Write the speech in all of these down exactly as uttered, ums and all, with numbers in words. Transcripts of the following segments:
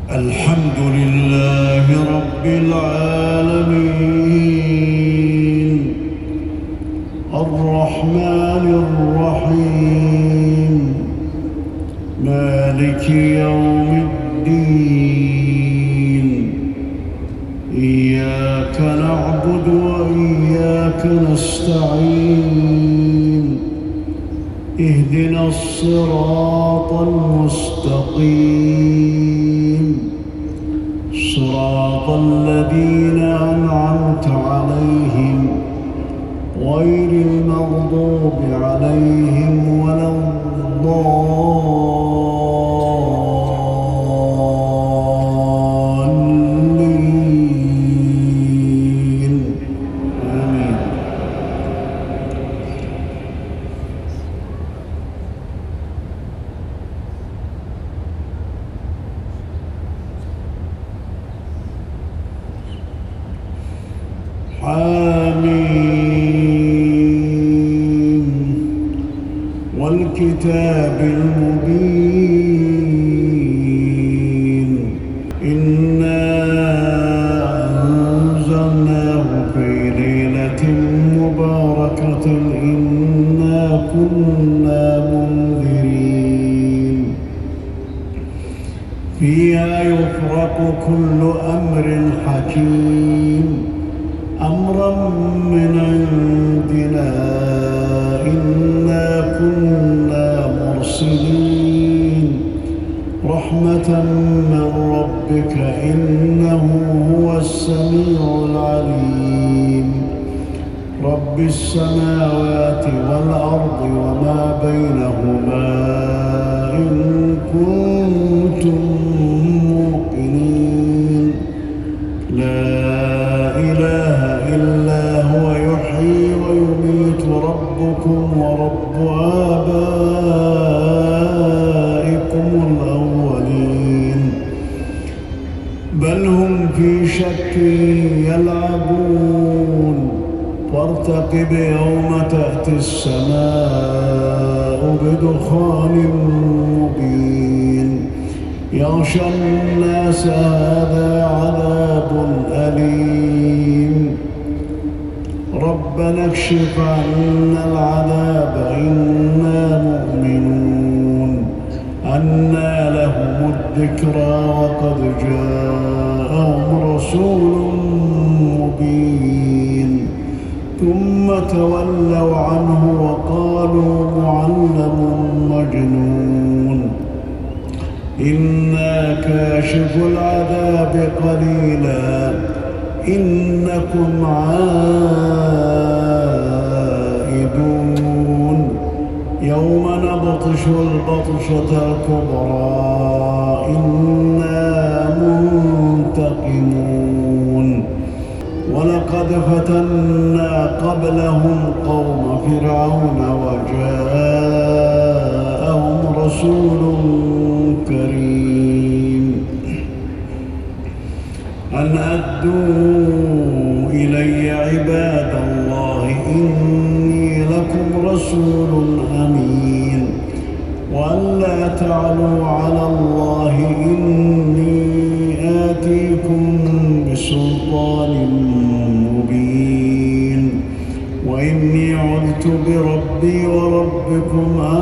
الحمد لله رب العالمين الرحمن الرحيم مالك يوم الدين إياك نعبد وإياك نستعين اهدنا الصراط المستقيم صراط الذين أنعمت عليهم غير المغضوب عليهم ولا الضالين آمين. حميم والكتاب المبين إنا أنزلناه في ليلة مباركة إنا كنا منذرين فيها يفرق كل أمر حكيم أمرا من عندنا إنا كنا مرسلين رحمة من ربك إنه هو السميع العليم رب السماوات والأرض وما بينهما إن كنتم موقنين لا إله إلا هو يحيي ويميت ربكم ورب آبائكم الأولين بل هم في شك يلعبون وارتقب يوم تأتي السماء بدخان مبين يغشى الناس هذا عذاب أليم ربنا اكشف عنا العذاب إنا مؤمنون أنى لهم الذكرى وقد جاءهم رسول مبين ثم تولوا عنه وقالوا معلم مجنون إنا كاشف العذاب قليلا إنكم عائدون يوم نبطش البطشة الكبرى إنا منتقمون ولقد فتنا قبلهم قوم فرعون وجاءهم رسول كريم أن أدوا إلي عباد الله إني لكم رسول أمين وأن لا تعلوا على الله إني آتيكم بسلطان مبين وإني عذت بربي وربكم أن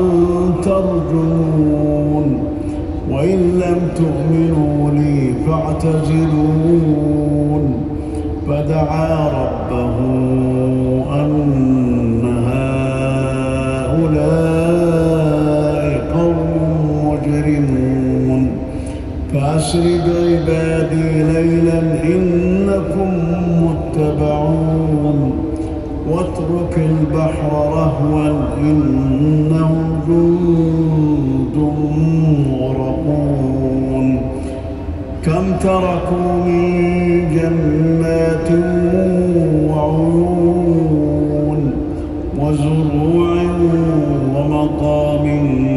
ترجمون وإن لم تؤمنوا لي فاعتزلون فدعا ربه أن هؤلاء قوم مجرمون فأسر بعبادي ليلا إنكم متبعون واترك البحر رهوا إنهم جند مغرقون كم تركوا من جنات وعيون وزروع ومقام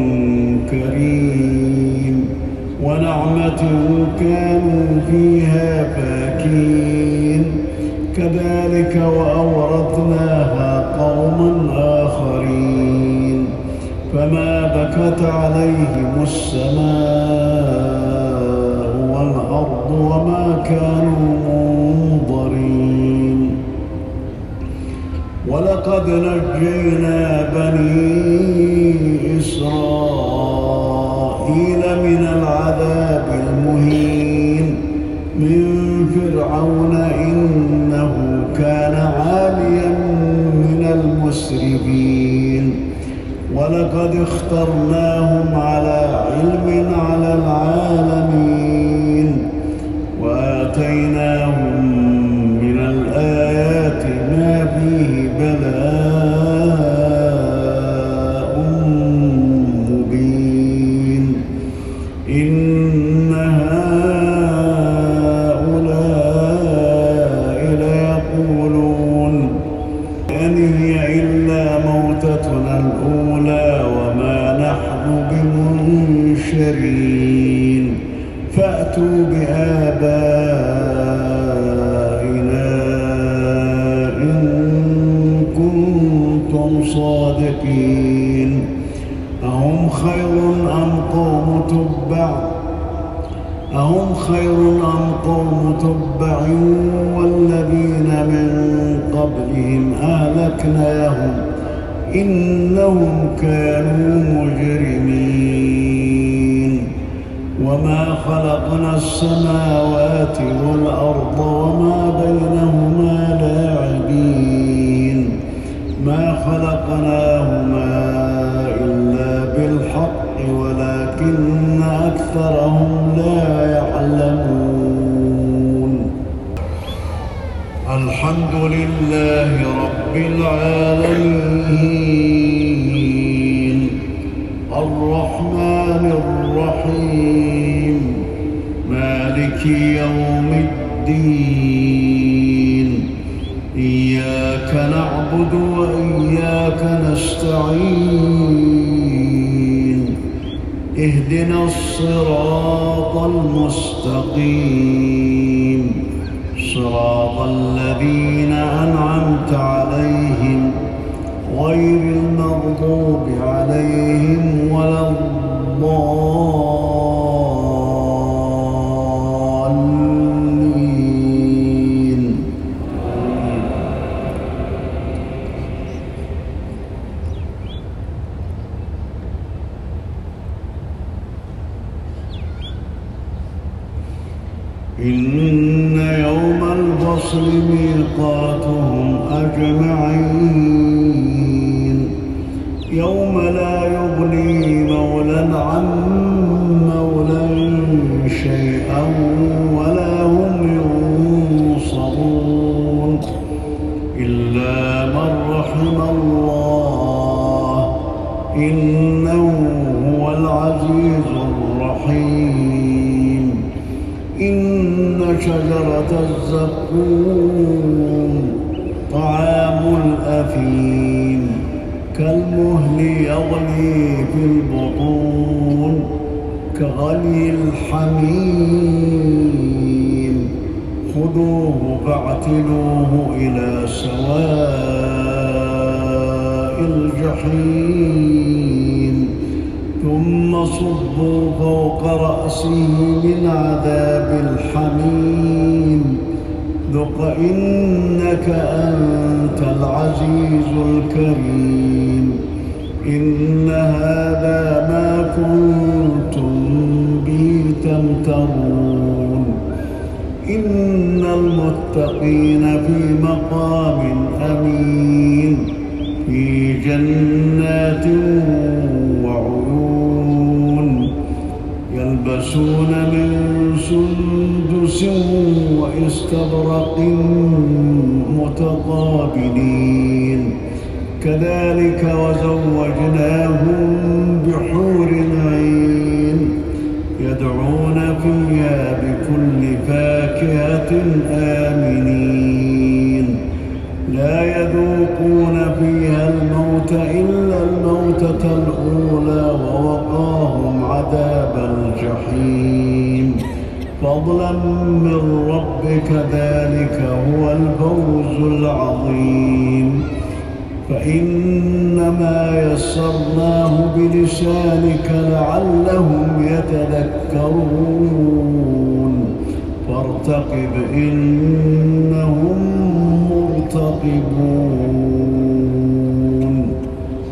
كريم ونعمة كانوا فيها فاكهين كذلك وأورثناها قوما آخرين فما بكت عليهم السماء والأرض ولقد نجينا بني إسرائيل من العذاب المهين من فرعون إنه كان عاليا من المسرفين ولقد اخترناهم على علم على العالمين وآتيناهم من الآيات ما فيه بلاء مبين إن هؤلاء ليقولون إن هي إلا موتتنا الأولى وما نحن بمنشرين فأتوا بآبائنا إن كنتم صادقين أهم خير أم قوم تبع أهم خير أم قوم تبع والذين من قبلهم أهلكناهم إنهم كانوا مجرمين وما خلقنا السماوات والأرض وما بينهما لاعبين ما خلقناهما إلا بالحق ولكن أكثرهم لا يعلمون. الحمد لله رب العالمين الرحمن الرحيم مالك يوم الدين إياك نعبد وإياك نستعين اهدنا الصراط المستقيم صراط الذين أنعمت عليهم غير المغضوب عليهم ولا الضالين. إن يوم الفصل ميقاتهم أجمعين يوم لا يغني مولى عن مولى شيئا ولا هم ينصرون إلا من رحم الله إنه هو العزيز الرحيم. إن شجرة الزقوم طعام الأثيم كالمهل يغلي في البطون كغلي الحميم خذوه فاعتلوه إلى سواء الجحيم ثم صبوا فوق رأسه من عذاب الحميم ذق إنك أنت العزيز الكريم. إن هذا ما كنتم به تمترون. إن المتقين في مقام أمين في جنات وعيون يلبسون من سندس واستبرق متقابلين كذلك وزوجناهم بحور عين يدعون فيها بكل فاكهة آمنين لا يذوقون فيها الموت إلا الموتة الأولى ووقاهم عذاب الجحيم فضلا من ربك ذلك هو الفوز العظيم. فإنما يسرناه بلسانك لعلهم يتذكرون فارتقب إنهم مرتقبون.